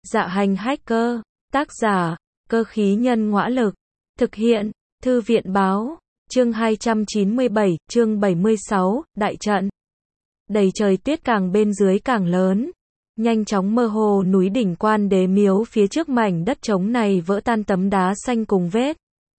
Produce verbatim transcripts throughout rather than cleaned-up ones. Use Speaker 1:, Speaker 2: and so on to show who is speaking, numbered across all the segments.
Speaker 1: Dạ hành hacker, tác giả, cơ khí nhân ngõa lực, thực hiện, thư viện báo, chương hai trăm chín mươi bảy, chương bảy mươi sáu, đại trận. Đầy trời tuyết càng bên dưới càng lớn, nhanh chóng mơ hồ núi đỉnh Quan Đế Miếu phía trước mảnh đất trống này vỡ tan tấm đá xanh cùng vết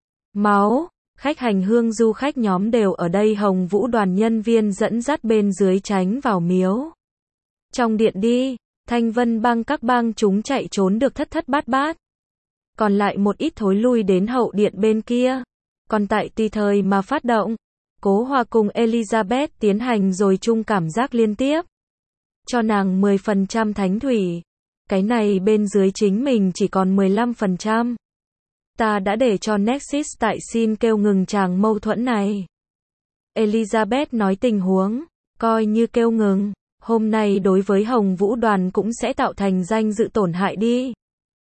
Speaker 1: máu. Khách hành hương du khách nhóm đều ở đây, Hồng Vũ đoàn nhân viên dẫn dắt bên dưới tránh vào miếu. Trong điện đi, Thanh Vân bang các bang chúng chạy trốn được thất thất bát bát. Còn lại một ít thối lui đến hậu điện bên kia. Còn tại tùy thời mà phát động, Cố Hòa cùng Elizabeth tiến hành rồi chung cảm giác liên tiếp. Cho nàng mười phần trăm thánh thủy. Cái này bên dưới chính mình chỉ còn mười lăm phần trăm. Ta đã để cho Nexus tại xin kêu ngừng chàng mâu thuẫn này. Elizabeth nói tình huống, coi như kêu ngừng, hôm nay đối với Hồng Vũ đoàn cũng sẽ tạo thành danh dự tổn hại đi.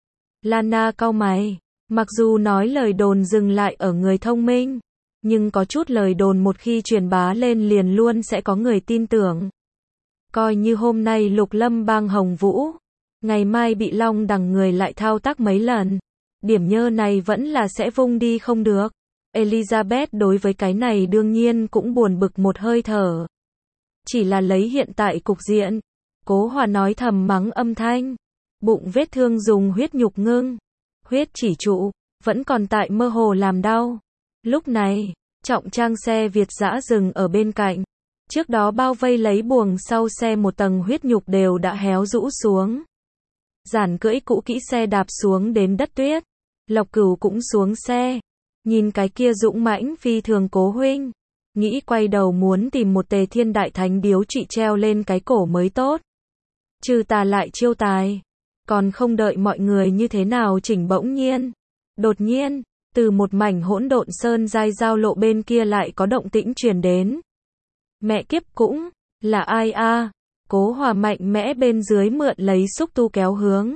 Speaker 1: Lana cau mày, mặc dù nói lời đồn dừng lại ở người thông minh, nhưng có chút lời đồn một khi truyền bá lên liền luôn sẽ có người tin tưởng. Coi như hôm nay Lục Lâm bang Hồng Vũ, ngày mai bị Long đằng người lại thao tác mấy lần. Điểm nhơ này vẫn là sẽ vung đi không được. Elizabeth đối với cái này đương nhiên cũng buồn bực một hơi thở. Chỉ là lấy hiện tại cục diện. Cố Hòa nói thầm mắng âm thanh. Bụng vết thương dùng huyết nhục ngưng. Huyết chỉ trụ, vẫn còn tại mơ hồ làm đau. Lúc này, trọng trang xe Việt dã dừng ở bên cạnh. Trước đó bao vây lấy buồng sau xe một tầng huyết nhục đều đã héo rũ xuống. Giản cưỡi cũ kỹ xe đạp xuống đến đất tuyết. Lộc Cửu cũng xuống xe. Nhìn cái kia dũng mãnh phi thường Cố huynh. Nghĩ quay đầu muốn tìm một Tề Thiên Đại Thánh điếu trị treo lên cái cổ mới tốt. Trừ tà lại chiêu tài. Còn không đợi mọi người như thế nào chỉnh bỗng nhiên. Đột nhiên, từ một mảnh hỗn độn sơn giai giao lộ bên kia lại có động tĩnh truyền đến. Mẹ kiếp cũng, là ai a? Cố Hòa mạnh mẽ bên dưới mượn lấy xúc tu kéo hướng.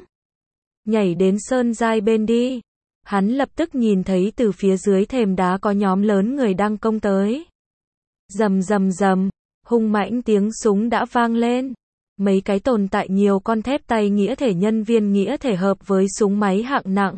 Speaker 1: Nhảy đến sơn giai bên đi. Hắn lập tức nhìn thấy từ phía dưới thềm đá có nhóm lớn người đang công tới. Rầm rầm rầm, hung mãnh tiếng súng đã vang lên. Mấy cái tồn tại nhiều con thép tay nghĩa thể nhân viên nghĩa thể hợp với súng máy hạng nặng.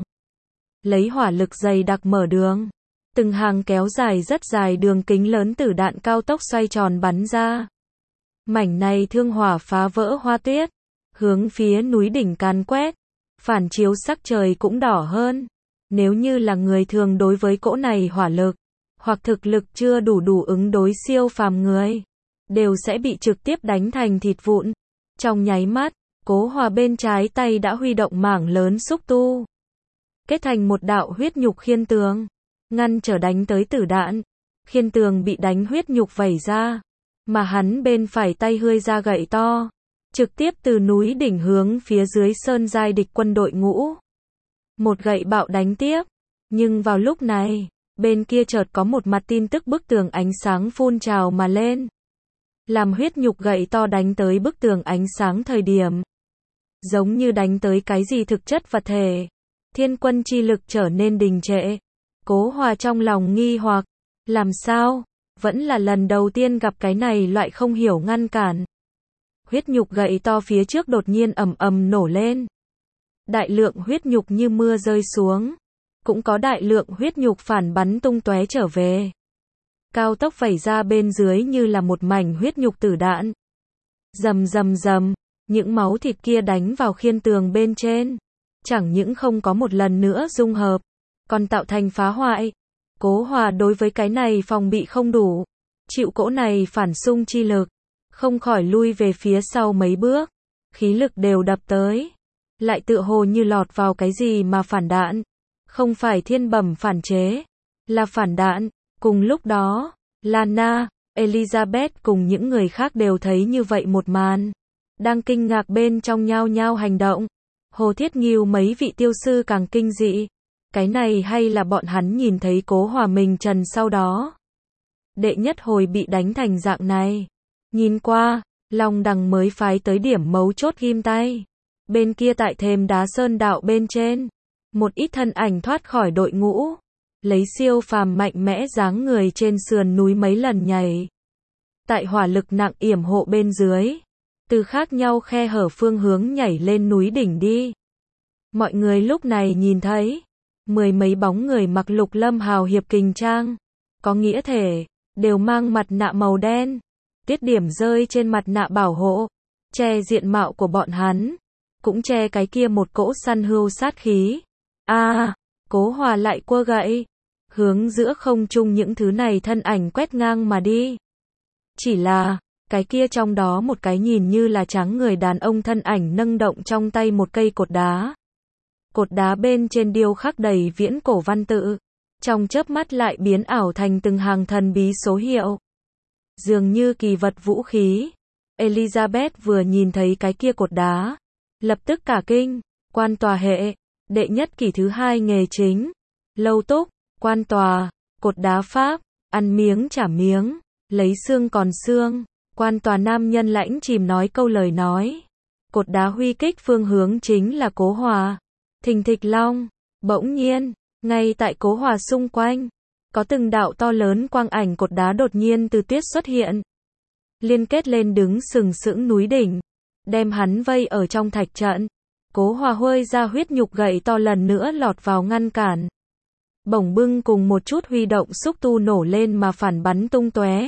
Speaker 1: Lấy hỏa lực dày đặc mở đường. Từng hàng kéo dài rất dài đường kính lớn tử đạn cao tốc xoay tròn bắn ra. Mảnh này thương hỏa phá vỡ hoa tuyết. Hướng phía núi đỉnh càn quét. Phản chiếu sắc trời cũng đỏ hơn. Nếu như là người thường đối với cỗ này hỏa lực, hoặc thực lực chưa đủ đủ ứng đối siêu phàm người, đều sẽ bị trực tiếp đánh thành thịt vụn. Trong nháy mắt, Cố Hòa bên trái tay đã huy động mảng lớn xúc tu. Kết thành một đạo huyết nhục khiên tường, ngăn trở đánh tới tử đạn. Khiên tường bị đánh huyết nhục vẩy ra, mà hắn bên phải tay hươi ra gậy to, trực tiếp từ núi đỉnh hướng phía dưới sơn giai địch quân đội ngũ. Một gậy bạo đánh tiếp, nhưng vào lúc này, bên kia chợt có một mặt tin tức bức tường ánh sáng phun trào mà lên. Làm huyết nhục gậy to đánh tới bức tường ánh sáng thời điểm, giống như đánh tới cái gì thực chất vật thể. Thiên quân chi lực trở nên đình trệ. Cố Hòa trong lòng nghi hoặc, làm sao? Vẫn là lần đầu tiên gặp cái này loại không hiểu ngăn cản. Huyết nhục gậy to phía trước đột nhiên ầm ầm nổ lên. Đại lượng huyết nhục như mưa rơi xuống. Cũng có đại lượng huyết nhục phản bắn tung tóe trở về. Cao tốc vẩy ra bên dưới như là một mảnh huyết nhục tử đạn. Rầm rầm rầm, những máu thịt kia đánh vào khiên tường bên trên. Chẳng những không có một lần nữa dung hợp, còn tạo thành phá hoại. Cố Hòa đối với cái này phòng bị không đủ. Chịu cỗ này phản xung chi lực. Không khỏi lui về phía sau mấy bước. Khí lực đều đập tới. Lại tựa hồ như lọt vào cái gì mà phản đạn. Không phải thiên bẩm phản chế, là phản đạn. Cùng lúc đó, Lana, Elizabeth cùng những người khác đều thấy như vậy một màn. Đang kinh ngạc bên trong nhao nhao hành động. Hồ Thiết Nghiêu mấy vị tiêu sư càng kinh dị. Cái này hay là bọn hắn nhìn thấy Cố Hòa mình trần sau đó. Đệ nhất hồi bị đánh thành dạng này. Nhìn qua, Long đằng mới phái tới điểm mấu chốt ghim tay. Bên kia tại thềm đá sơn đạo bên trên, một ít thân ảnh thoát khỏi đội ngũ, lấy siêu phàm mạnh mẽ dáng người trên sườn núi mấy lần nhảy. Tại hỏa lực nặng yểm hộ bên dưới, từ khác nhau khe hở phương hướng nhảy lên núi đỉnh đi. Mọi người lúc này nhìn thấy, mười mấy bóng người mặc Lục Lâm hào hiệp kình trang, có nghĩa thể, đều mang mặt nạ màu đen. Tiết điểm rơi trên mặt nạ bảo hộ, che diện mạo của bọn hắn, cũng che cái kia một cỗ săn hưu sát khí. A, à, Cố Hòa lại quơ gậy, hướng giữa không trung những thứ này thân ảnh quét ngang mà đi. Chỉ là, cái kia trong đó một cái nhìn như là trắng người đàn ông thân ảnh nâng động trong tay một cây cột đá. Cột đá bên trên điêu khắc đầy viễn cổ văn tự, trong chớp mắt lại biến ảo thành từng hàng thần bí số hiệu. Dường như kỳ vật vũ khí. Elizabeth vừa nhìn thấy cái kia cột đá, lập tức cả kinh. Quan tòa hệ, đệ nhất kỷ thứ hai nghề chính, lâu túc, quan tòa, cột đá pháp, ăn miếng trả miếng, lấy xương còn xương. Quan tòa nam nhân lãnh chìm nói câu lời nói. Cột đá huy kích phương hướng chính là Cố Hòa. Thình thịch long, bỗng nhiên, ngay tại Cố Hòa xung quanh, có từng đạo to lớn quang ảnh cột đá đột nhiên từ tuyết xuất hiện. Liên kết lên đứng sừng sững núi đỉnh, đem hắn vây ở trong thạch trận. Cố Hòa huơi ra huyết nhục gậy to lần nữa lọt vào ngăn cản. Bổng bưng cùng một chút huy động xúc tu nổ lên mà phản bắn tung tóe.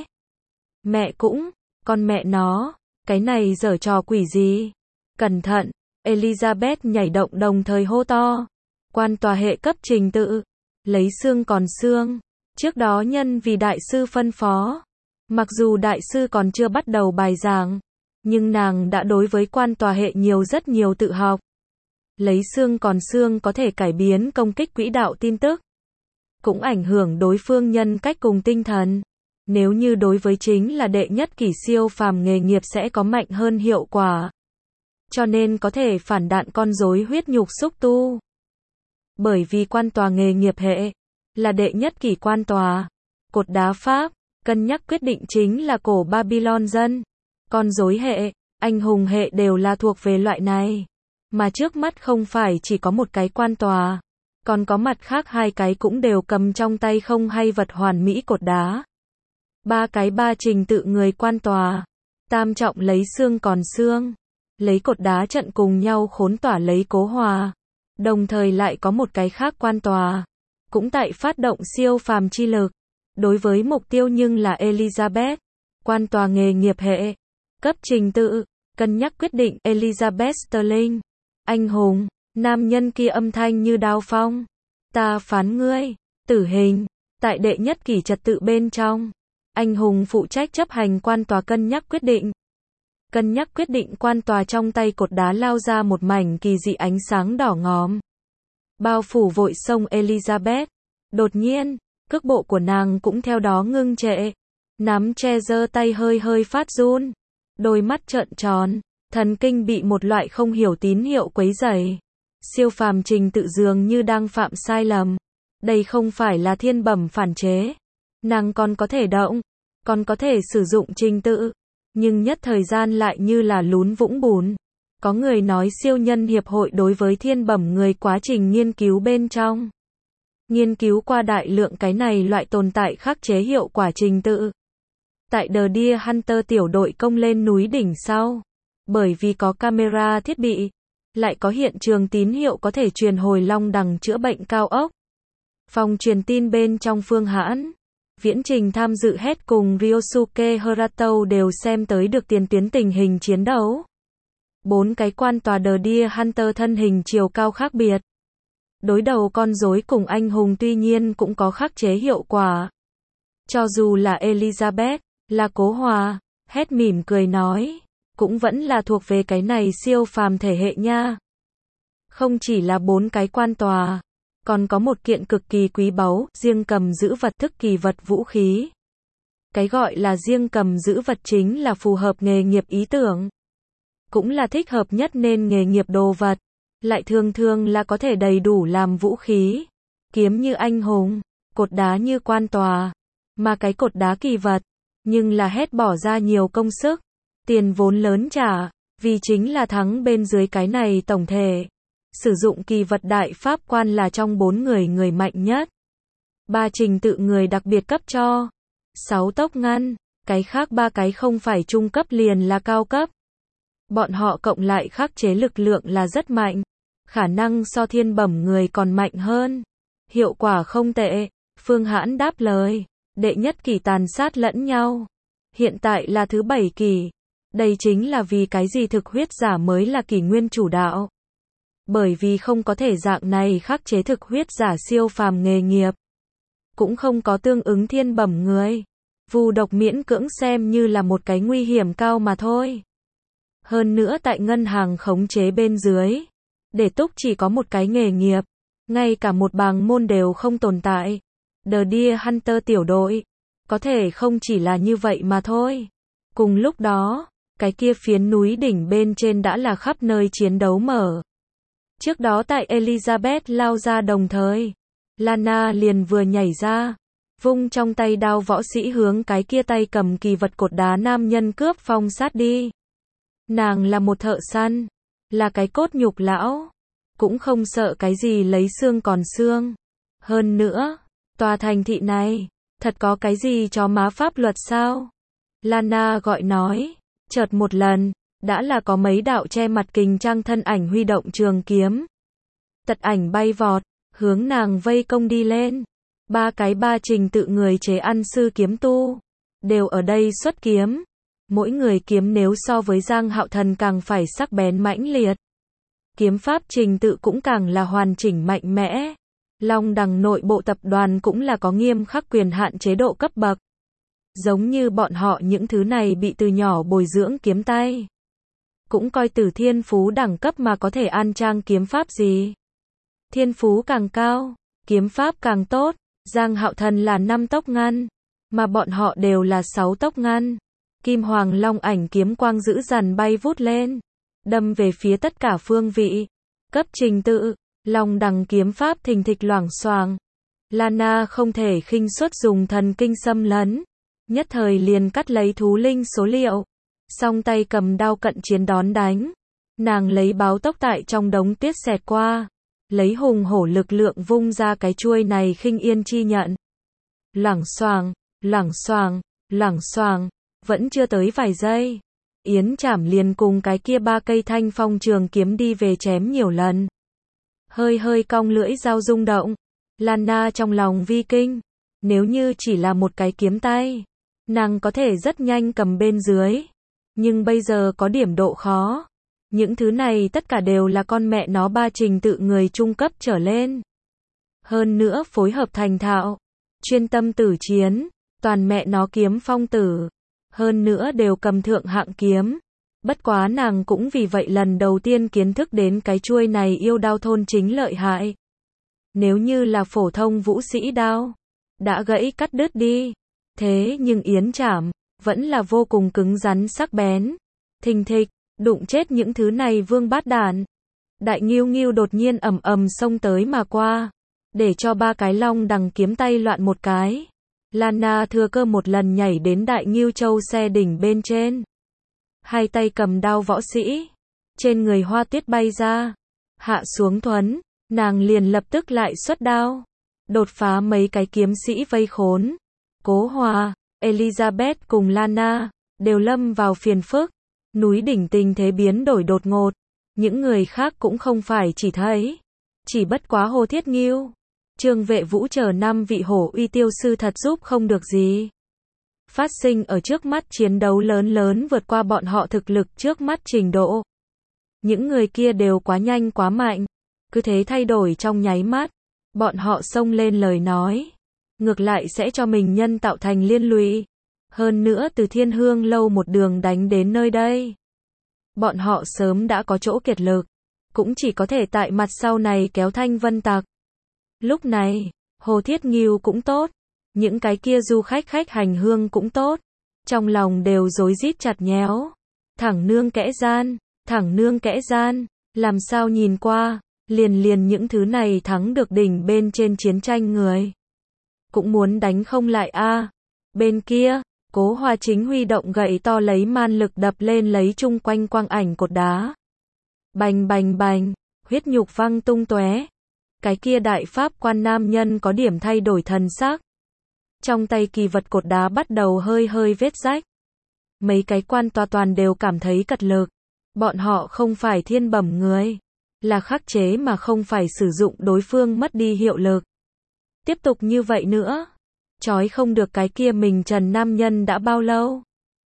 Speaker 1: Mẹ cũng, con mẹ nó, cái này giở trò quỷ gì? Cẩn thận, Elizabeth nhảy động đồng thời hô to. Quan tòa hệ cấp trình tự, lấy xương còn xương. Trước đó nhân vì đại sư phân phó. Mặc dù đại sư còn chưa bắt đầu bài giảng, nhưng nàng đã đối với quan tòa hệ nhiều rất nhiều tự học. Lấy xương còn xương có thể cải biến công kích quỹ đạo tin tức, cũng ảnh hưởng đối phương nhân cách cùng tinh thần. Nếu như đối với chính là đệ nhất kỷ siêu phàm nghề nghiệp sẽ có mạnh hơn hiệu quả. Cho nên có thể phản đạn con rối huyết nhục xúc tu. Bởi vì quan tòa nghề nghiệp hệ là đệ nhất kỷ quan tòa, cột đá pháp, cân nhắc quyết định chính là cổ Babylon dân. Con rối hệ, anh hùng hệ đều là thuộc về loại này. Mà trước mắt không phải chỉ có một cái quan tòa, còn có mặt khác hai cái cũng đều cầm trong tay không hay vật hoàn mỹ cột đá. Ba cái ba trình tự người quan tòa, tam trọng lấy xương còn xương, lấy cột đá trận cùng nhau khốn tỏa lấy Cố Hòa. Đồng thời lại có một cái khác quan tòa, cũng tại phát động siêu phàm chi lực. Đối với mục tiêu nhưng là Elizabeth, quan tòa nghề nghiệp hệ, cấp trình tự, cân nhắc quyết định Elizabeth Sterling. Anh hùng, nam nhân kia âm thanh như đao phong. Ta phán ngươi, tử hình, tại đệ nhất kỷ trật tự bên trong. Anh hùng phụ trách chấp hành quan tòa cân nhắc quyết định. Cân nhắc quyết định quan tòa trong tay cột đá lao ra một mảnh kỳ dị ánh sáng đỏ ngòm. Bao phủ vội sông Elizabeth. Đột nhiên, cước bộ của nàng cũng theo đó ngưng trệ. Nắm che giơ tay hơi hơi phát run. Đôi mắt trợn tròn, thần kinh bị một loại không hiểu tín hiệu quấy rầy. Siêu phàm trình tự dường như đang phạm sai lầm. Đây không phải là thiên bẩm phản chế. Nàng còn có thể động, còn có thể sử dụng trình tự, nhưng nhất thời gian lại như là lún vũng bùn. Có người nói siêu nhân hiệp hội đối với thiên bẩm người quá trình nghiên cứu bên trong. Nghiên cứu qua đại lượng cái này loại tồn tại khắc chế hiệu quả trình tự. Tại The Deer Hunter tiểu đội công lên núi đỉnh sau. Bởi vì có camera thiết bị, lại có hiện trường tín hiệu có thể truyền hồi long đằng chữa bệnh cao ốc. Phòng truyền tin bên trong Phương Hãn, Viễn Trình tham dự hết cùng Ryosuke Harato đều xem tới được tiền tuyến tình hình chiến đấu. Bốn cái quan tòa The Deer Hunter thân hình chiều cao khác biệt. Đối đầu con rối cùng anh hùng tuy nhiên cũng có khắc chế hiệu quả. Cho dù là Elizabeth, là Cố Hòa, hét mỉm cười nói, cũng vẫn là thuộc về cái này siêu phàm thể hệ nha. Không chỉ là bốn cái quan tòa, còn có một kiện cực kỳ quý báu, riêng cầm giữ vật thức kỳ vật vũ khí. Cái gọi là riêng cầm giữ vật chính là phù hợp nghề nghiệp ý tưởng. Cũng là thích hợp nhất nên nghề nghiệp đồ vật. Lại thường thường là có thể đầy đủ làm vũ khí. Kiếm như anh hùng, cột đá như quan tòa. Mà cái cột đá kỳ vật, nhưng là hết bỏ ra nhiều công sức, tiền vốn lớn trả, vì chính là thắng bên dưới cái này tổng thể. Sử dụng kỳ vật đại pháp quan là trong bốn người người mạnh nhất. Ba trình tự người đặc biệt cấp cho. Sáu tốc ngăn, cái khác ba cái không phải trung cấp liền là cao cấp. Bọn họ cộng lại khắc chế lực lượng là rất mạnh. khả năng so thiên bẩm người còn mạnh hơn. Hiệu quả không tệ, Phương Hãn đáp lời. Đệ nhất kỳ tàn sát lẫn nhau. Hiện tại là thứ bảy kỳ. Đây chính là vì cái gì thực huyết giả mới là kỷ nguyên chủ đạo. Bởi vì không có thể dạng này khắc chế thực huyết giả siêu phàm nghề nghiệp. Cũng không có tương ứng thiên bẩm người. Vù độc miễn cưỡng xem như là một cái nguy hiểm cao mà thôi. Hơn nữa tại ngân hàng khống chế bên dưới. Để túc chỉ có một cái nghề nghiệp. Ngay cả một bàng môn đều không tồn tại. The Deer Hunter tiểu đội. Có thể không chỉ là như vậy mà thôi. Cùng lúc đó, cái kia phiến núi đỉnh bên trên đã là khắp nơi chiến đấu mở. Trước đó tại Elizabeth lao ra đồng thời. Lana liền vừa nhảy ra. Vung trong tay đao võ sĩ hướng cái kia tay cầm kỳ vật cột đá nam nhân cướp phong sát đi. Nàng là một thợ săn. Là cái cốt nhục lão. Cũng không sợ cái gì lấy xương còn xương. Hơn nữa, tòa thành thị này, thật có cái gì chó má pháp luật sao? Lana gọi nói, chợt một lần, đã là có mấy đạo che mặt kình trang thân ảnh huy động trường kiếm. Tật ảnh bay vọt, hướng nàng vây công đi lên. Ba cái ba trình tự người chế ăn sư kiếm tu, đều ở đây xuất kiếm. Mỗi người kiếm nếu so với Giang Hạo Thần càng phải sắc bén mãnh liệt. Kiếm pháp trình tự cũng càng là hoàn chỉnh mạnh mẽ. Long Đằng nội bộ tập đoàn cũng là có nghiêm khắc quyền hạn chế độ cấp bậc. Giống như bọn họ những thứ này bị từ nhỏ bồi dưỡng kiếm tay. Cũng coi từ thiên phú đẳng cấp mà có thể an trang kiếm pháp gì. Thiên phú càng cao, kiếm pháp càng tốt. Giang Hạo Thần là năm tốc ngăn, mà bọn họ đều là sáu tốc ngăn. Kim Hoàng Long ảnh kiếm quang dữ dằn bay vút lên, đâm về phía tất cả phương vị. Cấp trình tự, Long Đằng kiếm pháp thình thịch loảng xoảng. Lana không thể khinh suất dùng thần kinh xâm lấn, nhất thời liền cắt lấy thú linh số liệu, song tay cầm đao cận chiến đón đánh. Nàng lấy báo tốc tại trong đống tuyết xẹt qua, lấy hùng hổ lực lượng vung ra cái chuôi này khinh yên chi nhận. Loảng xoảng, loảng xoảng, loảng xoảng, vẫn chưa tới vài giây, Yến Trảm liền cùng cái kia ba cây thanh phong trường kiếm đi về chém nhiều lần. Hơi hơi cong lưỡi dao rung động, Lana trong lòng vi kinh, nếu như chỉ là một cái kiếm tay, nàng có thể rất nhanh cầm bên dưới, nhưng bây giờ có điểm độ khó. Những thứ này tất cả đều là con mẹ nó ba trình tự người trung cấp trở lên. Hơn nữa phối hợp thành thạo, chuyên tâm tử chiến, toàn mẹ nó kiếm phong tử. Hơn nữa đều cầm thượng hạng kiếm. Bất quá nàng cũng vì vậy lần đầu tiên kiến thức đến cái chuôi này yêu đao thôn chính lợi hại. Nếu như là phổ thông vũ sĩ đao, đã gãy cắt đứt đi. Thế nhưng Yến Trảm, vẫn là vô cùng cứng rắn sắc bén. Thình thịch, đụng chết những thứ này vương bát đản. Đại Nghiêu Nghiêu đột nhiên ầm ầm xông tới mà qua, để cho ba cái Long Đằng kiếm tay loạn một cái. Lana thừa cơ một lần nhảy đến Đại Nghiêu Châu xe đỉnh bên trên. Hai tay cầm đao võ sĩ, trên người hoa tuyết bay ra, hạ xuống thuấn, nàng liền lập tức lại xuất đao, đột phá mấy cái kiếm sĩ vây khốn. Cố Hòa, Elizabeth cùng Lana đều lâm vào phiền phức. Núi đỉnh tình thế biến đổi đột ngột, những người khác cũng không phải chỉ thấy, chỉ bất quá Hồ Thiết Nghiêu, Trương Vệ Vũ chờ năm vị hổ uy tiêu sư thật giúp không được gì. Phát sinh ở trước mắt chiến đấu lớn lớn vượt qua bọn họ thực lực trước mắt trình độ. Những người kia đều quá nhanh quá mạnh, cứ thế thay đổi trong nháy mắt, bọn họ xông lên lời nói, ngược lại sẽ cho mình nhân tạo thành liên lụy. Hơn nữa từ Thiên Hương lâu một đường đánh đến nơi đây, bọn họ sớm đã có chỗ kiệt lực, cũng chỉ có thể tại mặt sau này kéo Thanh Vân Tặc. Lúc này, Hồ Thiết Nghiêu cũng tốt, những cái kia du khách khách hành hương cũng tốt, trong lòng đều rối rít chặt nhéo. Thẳng nương kẽ gian, thẳng nương kẽ gian, làm sao nhìn qua, liền liền những thứ này thắng được đỉnh bên trên chiến tranh người. Cũng muốn đánh không lại a. À. Bên kia, Cố Hòa chính huy động gậy to lấy man lực đập lên lấy chung quanh quang ảnh cột đá. Bành bành bành, huyết nhục văng tung tóe. Cái kia đại pháp quan nam nhân có điểm thay đổi thần sắc. Trong tay kỳ vật cột đá bắt đầu hơi hơi vết rách. Mấy cái quan tòa toàn đều cảm thấy cật lực. Bọn họ không phải thiên bẩm người, là khắc chế mà không phải sử dụng đối phương mất đi hiệu lực. Tiếp tục như vậy nữa, trói không được cái kia mình trần nam nhân đã bao lâu?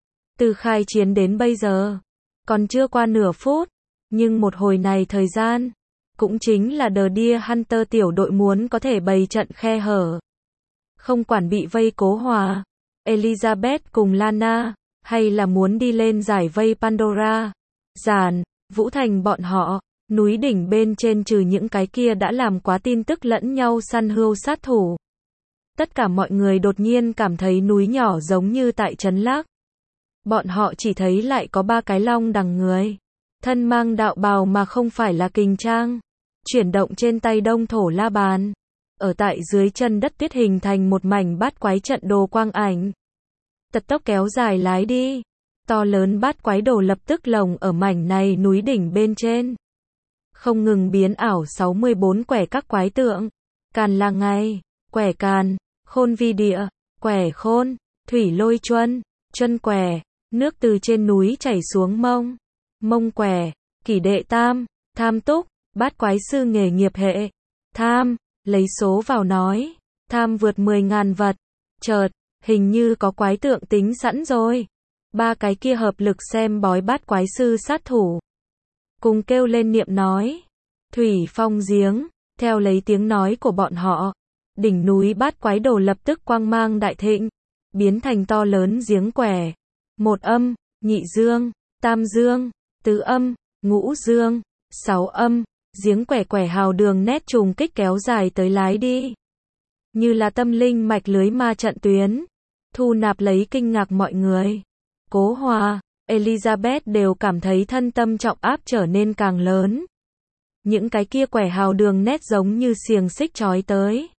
Speaker 1: Từ khai chiến đến bây giờ, còn chưa qua nửa phút, nhưng một hồi này thời gian, cũng chính là The Deer Hunter tiểu đội muốn có thể bày trận khe hở. Không quản bị vây Cố Hòa, Elizabeth cùng Lana, hay là muốn đi lên giải vây Pandora, Giản, Vũ Thành bọn họ, núi đỉnh bên trên trừ những cái kia đã làm quá tin tức lẫn nhau săn hươu sát thủ. Tất cả mọi người đột nhiên cảm thấy núi nhỏ giống như tại trấn Lác. Bọn họ chỉ thấy lại có ba cái long đằng người. Thân mang đạo bào mà không phải là kình trang. Chuyển động trên tay đông thổ la bàn. Ở tại dưới chân đất tuyết hình thành một mảnh bát quái trận đồ quang ảnh. Tật tốc kéo dài lái đi. To lớn bát quái đồ lập tức lồng ở mảnh này núi đỉnh bên trên. Không ngừng biến ảo sáu mươi bốn quẻ các quái tượng. Càn là ngày, quẻ càn, khôn vi địa, quẻ khôn, thủy lôi chuân, chuân quẻ, nước từ trên núi chảy xuống mông, mông quẻ, kỷ đệ tam, tham túc, bát quái sư nghề nghiệp hệ, tham, lấy số vào nói, tham vượt mười ngàn vật, chợt, hình như có quái tượng tính sẵn rồi. Ba cái kia hợp lực xem bói bát quái sư sát thủ. Cùng kêu lên niệm nói, thủy phong giếng, theo lấy tiếng nói của bọn họ. Đỉnh núi bát quái đồ lập tức quang mang đại thịnh, biến thành to lớn giếng quẻ. Một âm, nhị dương, tam dương, tứ âm, ngũ dương, sáu âm, giếng quẻ quẻ hào đường nét trùng kích kéo dài tới lái đi. Như là tâm linh mạch lưới ma trận tuyến, thu nạp lấy kinh ngạc mọi người. Cố Hòa, Elizabeth đều cảm thấy thân tâm trọng áp trở nên càng lớn. Những cái kia quẻ hào đường nét giống như xiềng xích trói tới.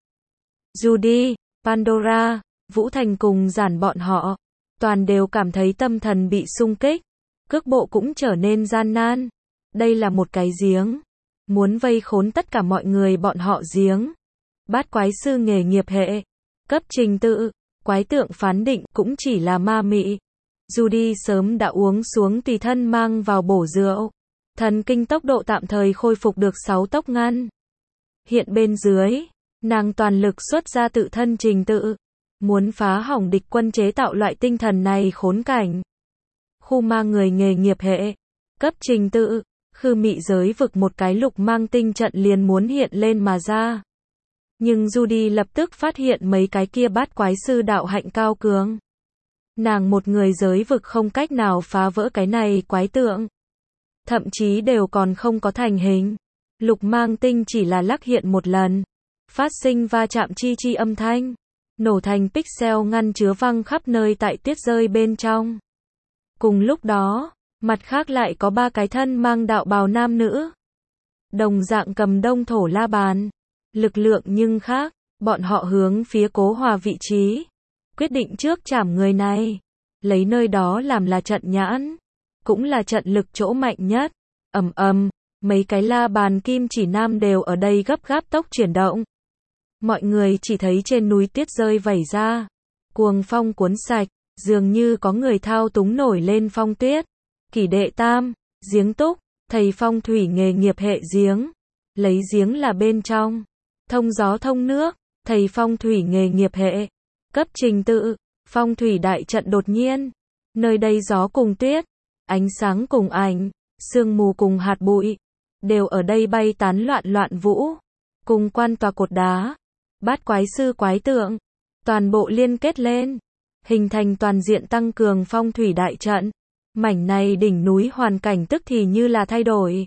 Speaker 1: Judy, Pandora, Vũ Thành cùng Giản bọn họ, toàn đều cảm thấy tâm thần bị xung kích, cước bộ cũng trở nên gian nan. Đây là một cái giếng, muốn vây khốn tất cả mọi người bọn họ giếng. Bát quái sư nghề nghiệp hệ, cấp trình tự, quái tượng phán định cũng chỉ là ma mị. Judy sớm đã uống xuống tùy thân mang vào bổ rượu, thần kinh tốc độ tạm thời khôi phục được sáu tốc ngăn. Hiện bên dưới, nàng toàn lực xuất ra tự thân trình tự, muốn phá hỏng địch quân chế tạo loại tinh thần này khốn cảnh. Khu ma người nghề nghiệp hệ, cấp trình tự, khư mị giới vực một cái lục mang tinh trận liền muốn hiện lên mà ra. Nhưng Judy lập tức phát hiện mấy cái kia bát quái sư đạo hạnh cao cường. Nàng một người giới vực không cách nào phá vỡ cái này quái tượng. Thậm chí đều còn không có thành hình. Lục mang tinh chỉ là lắc hiện một lần. Phát sinh va chạm chi chi âm thanh. Nổ thành pixel ngăn chứa văng khắp nơi tại tuyết rơi bên trong. Cùng lúc đó, mặt khác lại có ba cái thân mang đạo bào nam nữ. Đồng dạng cầm đông thổ la bàn. Lực lượng nhưng khác, bọn họ hướng phía Cố Hòa vị trí. Quyết định trước chảm người này. Lấy nơi đó làm là trận nhãn. Cũng là trận lực chỗ mạnh nhất. Ầm ầm, mấy cái la bàn kim chỉ nam đều ở đây gấp gáp tốc chuyển động. Mọi người chỉ thấy trên núi tuyết rơi vẩy ra. Cuồng phong cuốn sạch, dường như có người thao túng nổi lên phong tuyết. Kỷ đệ tam, giếng túc, thầy phong thủy nghề nghiệp hệ giếng. Lấy giếng là bên trong. Thông gió thông nước, thầy phong thủy nghề nghiệp hệ. Cấp trình tự, phong thủy đại trận đột nhiên. Nơi đây gió cùng tuyết, ánh sáng cùng ảnh, sương mù cùng hạt bụi. Đều ở đây bay tán loạn loạn vũ. Cùng quan tòa cột đá. Bát quái sư quái tượng. Toàn bộ liên kết lên. Hình thành toàn diện tăng cường phong thủy đại trận. Mảnh này đỉnh núi hoàn cảnh tức thì như là thay đổi.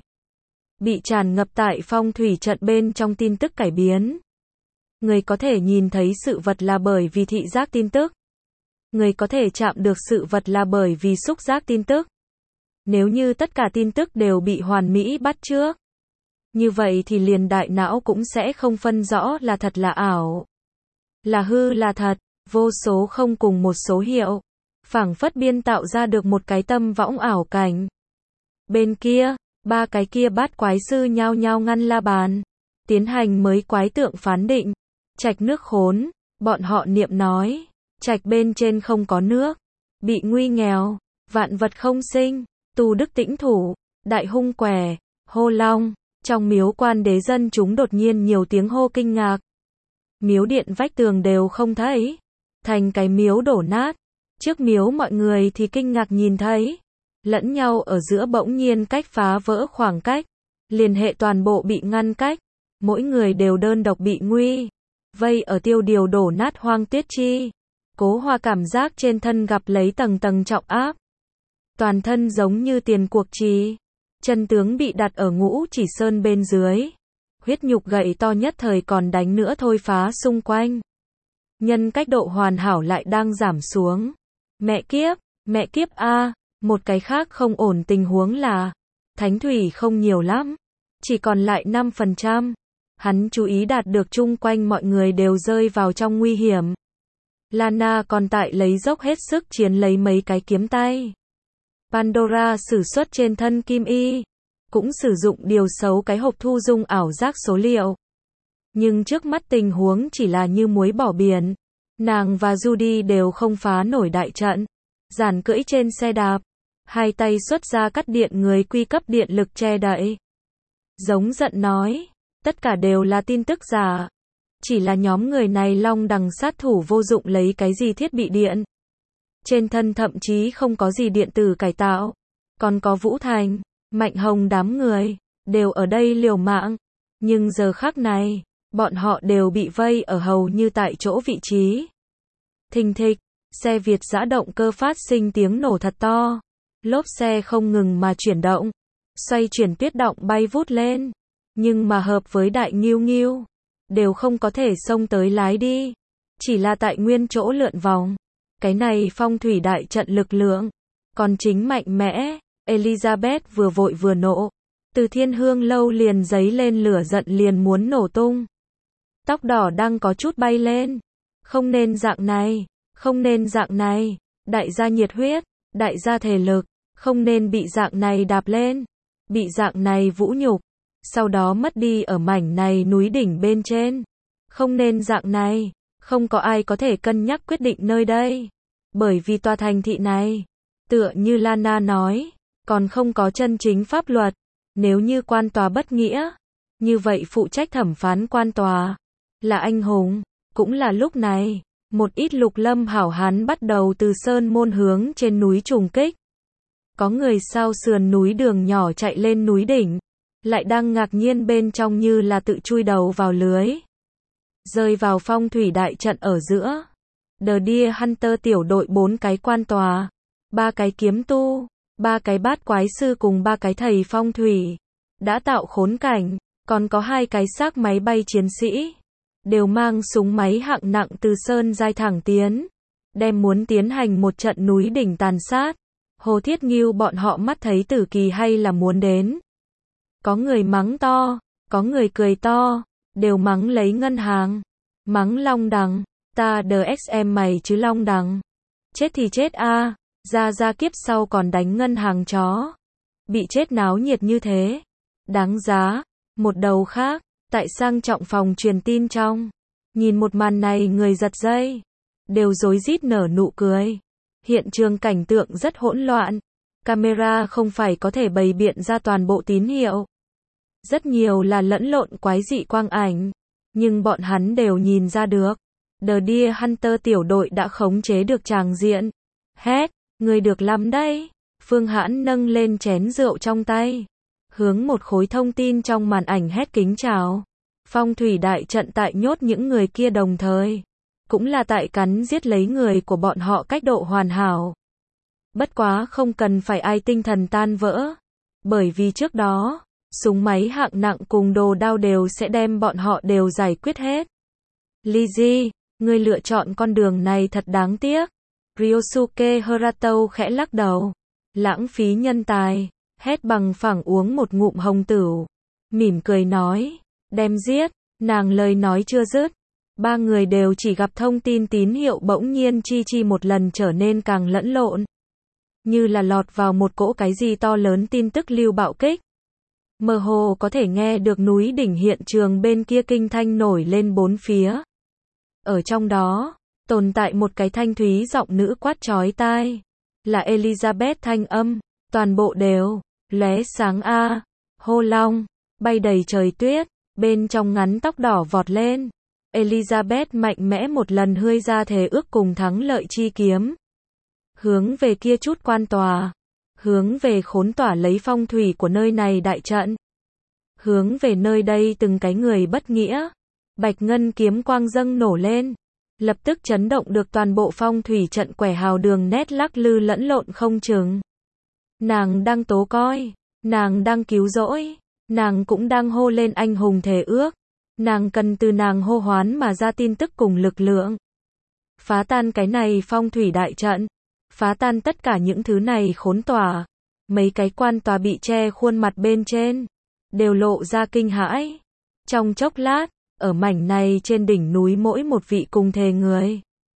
Speaker 1: Bị tràn ngập tại phong thủy trận bên trong tin tức cải biến. Người có thể nhìn thấy sự vật là bởi vì thị giác tin tức. Người có thể chạm được sự vật là bởi vì xúc giác tin tức. Nếu như tất cả tin tức đều bị hoàn mỹ bắt chước, như vậy thì liền đại não cũng sẽ không phân rõ là thật là ảo. Là hư là thật, vô số không cùng một số hiệu. Phảng phất biên tạo ra được một cái tâm võng ảo cảnh. Bên kia, ba cái kia bát quái sư nhao nhao ngăn la bàn. Tiến hành mới quái tượng phán định. Trạch nước khốn, bọn họ niệm nói. Trạch bên trên không có nước. Bị nguy nghèo, vạn vật không sinh. Tu đức tĩnh thủ, đại hung quẻ, hô long, Trong miếu quan đế dân chúng đột nhiên nhiều tiếng hô kinh ngạc. Miếu điện vách tường đều không thấy. Thành cái miếu đổ nát. Trước miếu mọi người thì kinh ngạc nhìn thấy. Lẫn nhau ở giữa bỗng nhiên cách phá vỡ khoảng cách. Liên hệ toàn bộ bị ngăn cách. Mỗi người đều đơn độc bị nguy. Vây ở tiêu điều đổ nát hoang tuyết chi. Cố Hoa cảm giác trên thân gặp lấy tầng tầng trọng áp. Toàn thân giống như tiền cuộc trì. Chân tướng bị đặt ở ngũ chỉ sơn bên dưới. Huyết nhục gậy to nhất thời còn đánh nữa thôi phá xung quanh. Nhân cách độ hoàn hảo lại đang giảm xuống. Mẹ kiếp, mẹ kiếp a, một cái khác không ổn tình huống là thánh thủy không nhiều lắm, chỉ còn lại năm phần trăm. Hắn chú ý đạt được chung quanh mọi người đều rơi vào trong nguy hiểm. Lana còn tại lấy dốc hết sức chiến lấy mấy cái kiếm tay. Pandora sử xuất trên thân Kim Y, cũng sử dụng điều xấu cái hộp thu dung ảo giác số liệu. Nhưng trước mắt tình huống chỉ là như muối bỏ biển. Nàng và Judy đều không phá nổi đại trận. Giản cưỡi trên xe đạp, hai tay xuất ra cắt điện người quy cấp điện lực che đậy. Giống giận nói, tất cả đều là tin tức giả. Chỉ là nhóm người này long đằng sát thủ vô dụng lấy cái gì thiết bị điện. Trên thân thậm chí không có gì điện tử cải tạo. Còn có Vũ Thành, Mạnh Hồng đám người, đều ở đây liều mạng. Nhưng giờ khắc này, bọn họ đều bị vây ở hầu như tại chỗ vị trí. Thình thịch, xe Việt giã động cơ phát sinh tiếng nổ thật to. Lốp xe không ngừng mà chuyển động. Xoay chuyển tuyết động bay vút lên. Nhưng mà hợp với đại nghiêu nghiêu, đều không có thể xông tới lái đi. Chỉ là tại nguyên chỗ lượn vòng. Cái này phong thủy đại trận lực lượng. Còn chính mạnh mẽ, Elizabeth vừa vội vừa nộ. Từ Thiên Hương lâu liền giấy lên lửa giận liền muốn nổ tung. Tóc đỏ đang có chút bay lên. Không nên dạng này, không nên dạng này. Đại gia nhiệt huyết, đại gia thể lực. Không nên bị dạng này đạp lên. Bị dạng này vũ nhục. Sau đó mất đi ở mảnh này núi đỉnh bên trên. Không nên dạng này. Không có ai có thể cân nhắc quyết định nơi đây. Bởi vì tòa thành thị này, tựa như Lana nói, còn không có chân chính pháp luật. Nếu như quan tòa bất nghĩa, như vậy phụ trách thẩm phán quan tòa là anh hùng. Cũng là lúc này, một ít lục lâm hảo hán bắt đầu từ sơn môn hướng trên núi trùng kích. Có người sau sườn núi đường nhỏ chạy lên núi đỉnh, lại đang ngạc nhiên bên trong như là tự chui đầu vào lưới. Rơi vào phong thủy đại trận ở giữa. The Deer Hunter tiểu đội bốn cái quan tòa, ba cái kiếm tu, ba cái bát quái sư cùng ba cái thầy phong thủy. Đã tạo khốn cảnh, còn có hai cái xác máy bay chiến sĩ. Đều mang súng máy hạng nặng từ sơn giai thẳng tiến. Đem muốn tiến hành một trận núi đỉnh tàn sát. Hồ Thiết Ngưu bọn họ mắt thấy tử kỳ hay là muốn đến. Có người mắng to, có người cười to, đều mắng lấy ngân hàng. Mắng long đằng, ta đờ ét em mày chứ long đằng. Chết thì chết a, ra ra kiếp sau còn đánh ngân hàng chó. Bị chết náo nhiệt như thế. Đáng giá. Một đầu khác, tại sang trọng phòng truyền tin trong. Nhìn một màn này người giật dây. Đều rối rít nở nụ cười. Hiện trường cảnh tượng rất hỗn loạn. Camera không phải có thể bày biện ra toàn bộ tín hiệu. Rất nhiều là lẫn lộn quái dị quang ảnh. Nhưng bọn hắn đều nhìn ra được. The Deer Hunter tiểu đội đã khống chế được tràng diện. Hét, người được lắm đây. Phương Hãn nâng lên chén rượu trong tay. Hướng một khối thông tin trong màn ảnh hét kính chào. Phong thủy đại trận tại nhốt những người kia đồng thời. Cũng là tại cắn giết lấy người của bọn họ cách độ hoàn hảo. Bất quá không cần phải ai tinh thần tan vỡ. Bởi vì trước đó, súng máy hạng nặng cùng đồ đao đều sẽ đem bọn họ đều giải quyết hết. Lizzie, người lựa chọn con đường này thật đáng tiếc. Ryosuke Harato khẽ lắc đầu. Lãng phí nhân tài. Hét bằng phẳng uống một ngụm hồng tửu. Mỉm cười nói. Đem giết. Nàng lời nói chưa dứt. Ba người đều chỉ gặp thông tin tín hiệu bỗng nhiên chi chi một lần trở nên càng lẫn lộn. Như là lọt vào một cỗ cái gì to lớn tin tức lưu bạo kích. Mơ hồ có thể nghe được núi đỉnh hiện trường bên kia kinh thanh nổi lên bốn phía. Ở trong đó, tồn tại một cái thanh thúy giọng nữ quát chói tai. Là Elizabeth thanh âm, toàn bộ đều, lóe sáng a, hô long, bay đầy trời tuyết, bên trong ngắn tóc đỏ vọt lên. Elizabeth mạnh mẽ một lần hươi ra thề ước cùng thắng lợi chi kiếm. Hướng về kia chút quan tòa. Hướng về khốn tỏa lấy phong thủy của nơi này đại trận. Hướng về nơi đây từng cái người bất nghĩa. Bạch ngân kiếm quang dâng nổ lên. Lập tức chấn động được toàn bộ phong thủy trận quẻ hào đường nét lắc lư lẫn lộn không chừng. Nàng đang tố coi. Nàng đang cứu rỗi. Nàng cũng đang hô lên anh hùng thề ước. Nàng cần từ nàng hô hoán mà ra tin tức cùng lực lượng. Phá tan cái này phong thủy đại trận. Phá tan tất cả những thứ này khốn tỏa. Mấy cái quan tòa bị che khuôn mặt bên trên. Đều lộ ra kinh hãi. Trong chốc lát, ở mảnh này trên đỉnh núi mỗi một vị cùng thề người.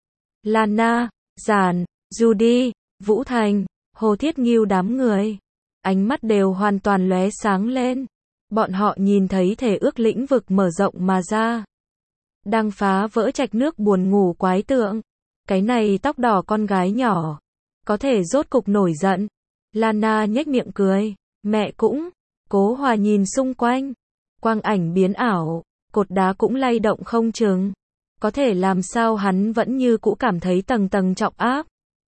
Speaker 1: Lana, Giản, Judy, Vũ Thành, Hồ Thiết Nghiêu đám người. Ánh mắt đều hoàn toàn lóe sáng lên. Bọn họ nhìn thấy thể ước lĩnh vực mở rộng mà ra. Đang phá vỡ trạch nước buồn ngủ quái tượng. Cái này tóc đỏ con gái nhỏ. Có thể rốt cục nổi giận. Lana nhếch miệng cười. Mẹ cũng. Cố Hòa nhìn xung quanh. Quang ảnh biến ảo. Cột đá cũng lay động không chừng. Có thể làm sao hắn vẫn như cũ cảm thấy tầng tầng trọng áp.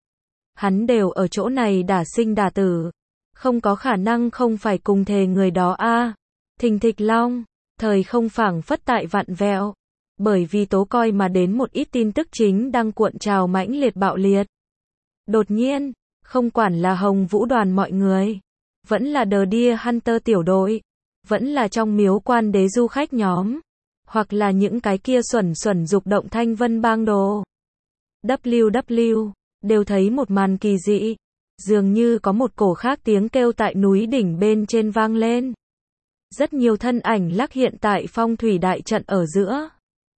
Speaker 1: Hắn đều ở chỗ này đả sinh đả tử. Không có khả năng không phải cùng thề người đó a. À. Thình thịch long. Thời không phảng phất tại vặn vẹo. Bởi vì tố coi mà đến một ít tin tức chính đang cuộn trào mãnh liệt bạo liệt. Đột nhiên, không quản là Hồng Vũ đoàn mọi người, vẫn là The Deer Hunter tiểu đội, vẫn là trong miếu quan đế du khách nhóm, hoặc là những cái kia xuẩn xuẩn dục động thanh vân bang đồ. W W, đều thấy một màn kỳ dị, dường như có một cổ khác tiếng kêu tại núi đỉnh bên trên vang lên. Rất nhiều thân ảnh lắc hiện tại phong thủy đại trận ở giữa.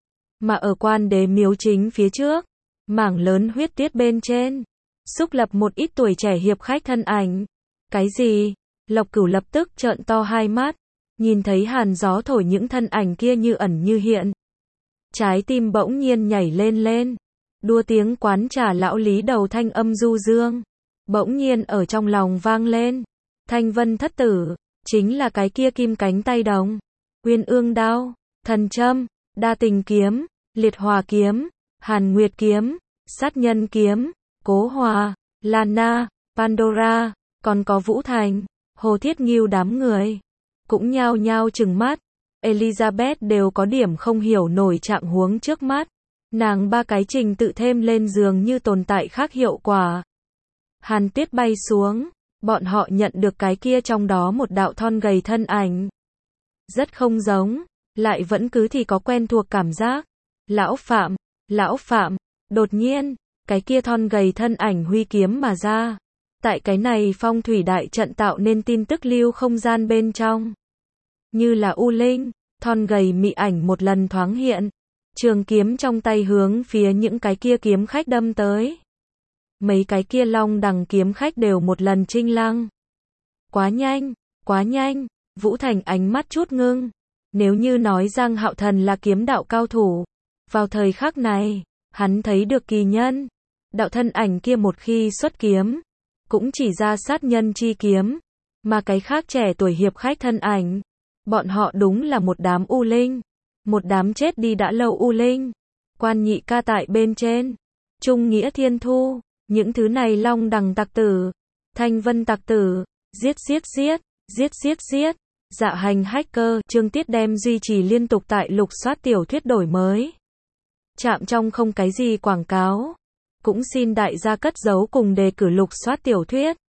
Speaker 1: Mà ở quan đế miếu chính phía trước, mảng lớn huyết tiết bên trên, xúc lập một ít tuổi trẻ hiệp khách thân ảnh. Cái gì? Lộc Cửu lập tức trợn to hai mắt, nhìn thấy hàn gió thổi những thân ảnh kia như ẩn như hiện. Trái tim bỗng nhiên nhảy lên lên, đua tiếng quán trà lão lý đầu thanh âm du dương, bỗng nhiên ở trong lòng vang lên. Thanh vân thất tử, chính là cái kia kim cánh tay đồng, uyên ương đao, thần châm, đa tình kiếm, liệt hòa kiếm, hàn nguyệt kiếm, sát nhân kiếm, Cố Hòa, Lana, Pandora, còn có Vũ Thành, Hồ Thiết Nghiêu đám người. Cũng nhao nhao trừng mắt. Elizabeth đều có điểm không hiểu nổi trạng huống trước mắt. Nàng ba cái trình tự thêm lên giường như tồn tại khác hiệu quả. Hàn Tuyết bay xuống, bọn họ nhận được cái kia trong đó một đạo thon gầy thân ảnh. Rất không giống, lại vẫn cứ thì có quen thuộc cảm giác. Lão Phạm, Lão Phạm, đột nhiên, cái kia thon gầy thân ảnh huy kiếm mà ra. Tại cái này phong thủy đại trận tạo nên tin tức lưu không gian bên trong. Như là u linh, thon gầy mị ảnh một lần thoáng hiện. Trường kiếm trong tay hướng phía những cái kia kiếm khách đâm tới. Mấy cái kia long đằng kiếm khách đều một lần chinh lăng. Quá nhanh, quá nhanh, Vũ Thành ánh mắt chút ngưng. Nếu như nói Giang Hạo Thần là kiếm đạo cao thủ, vào thời khắc này, hắn thấy được kỳ nhân. Đạo thân ảnh kia một khi xuất kiếm, cũng chỉ ra sát nhân chi kiếm, mà cái khác trẻ tuổi hiệp khách thân ảnh, bọn họ đúng là một đám u linh, một đám chết đi đã lâu u linh. Quan nhị ca tại bên trên, Trung Nghĩa Thiên Thu, những thứ này long đằng tặc tử, thanh vân tặc tử, giết giết giết, giết giết giết, dạ hành hacker, chương tiết đem duy trì liên tục tại lục soát tiểu thuyết đổi mới. Chạm trong không cái gì quảng cáo. Cũng xin đại gia cất giấu cùng đề cử lục soát tiểu thuyết.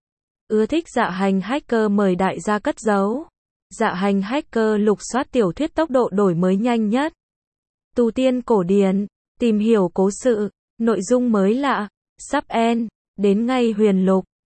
Speaker 1: Ưa thích dạ hành hacker mời đại gia cất giấu. Dạ hành hacker lục soát tiểu thuyết tốc độ đổi mới nhanh nhất. Tu tiên cổ điển, tìm hiểu cố sự, nội dung mới lạ, sắp end, đến ngay huyền lục.